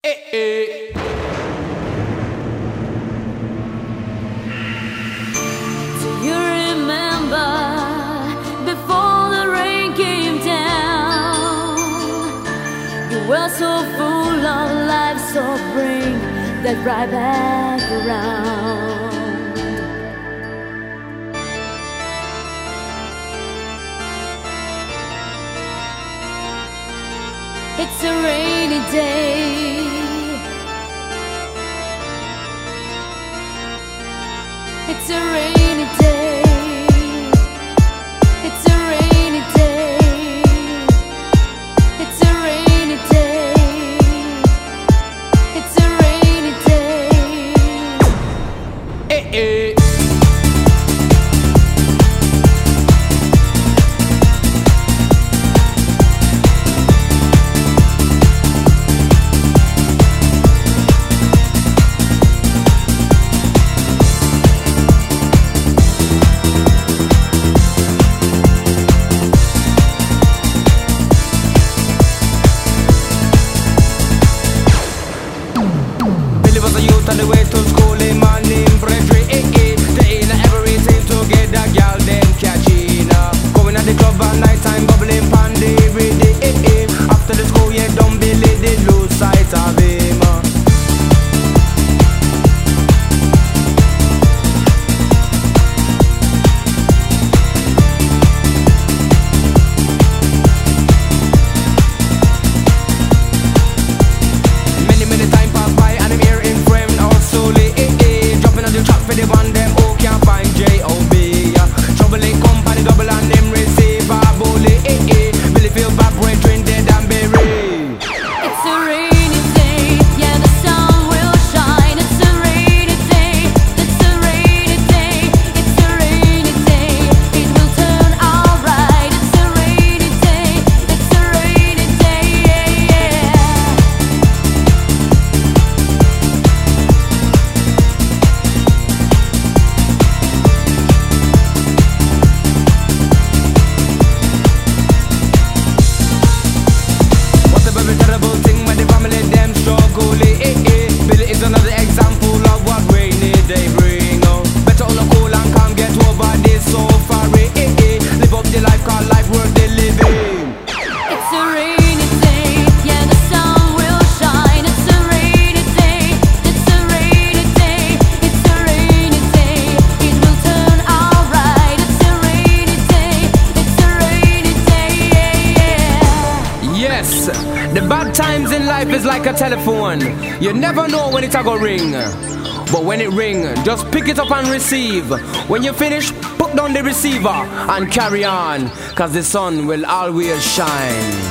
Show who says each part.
Speaker 1: Do you remember before the rain came down? You were so full of life, so bring that right back around. It's a rainy day. It's a rainy day. It's a rainy day. It's a rainy day. It's a rainy day.
Speaker 2: On the way to school, in my name, Brethren, they ain't everything together, girl, them catching up. Going at the club at night time, bubbling pandy, ready, after the school, yeah, don't believe they lose sight of him. Many time pass by, and I'm here in frame, slowly, dropping on the track for the one them who can't find J.O.B. Trouble ain't company, double and them receive a bully, Billy feel bad, brethren, dead and buried.
Speaker 1: It's a rainy day, yeah, the sun will shine. It's a rainy day, it's a rainy day, it's a rainy day. It will turn alright. It's a rainy day, it's a rainy day, yeah.
Speaker 2: What's a very terrible thing when the family them struggle, Billy is another example of what rainy day bring, Better all cool and calm, get over this so far, Live up the life, cause life worth the living.
Speaker 1: It's a rainy day, yeah, the sun will shine. It's a rainy day, it's a rainy day, it's a rainy day. It will turn alright. It's a rainy day, it's a rainy day, yeah.
Speaker 2: Yes, the bad times in life is like a telephone. You never know when it's a go ring. But when it ring, just pick it up and receive. When you finish, put down the receiver and carry on, cause the sun will always shine.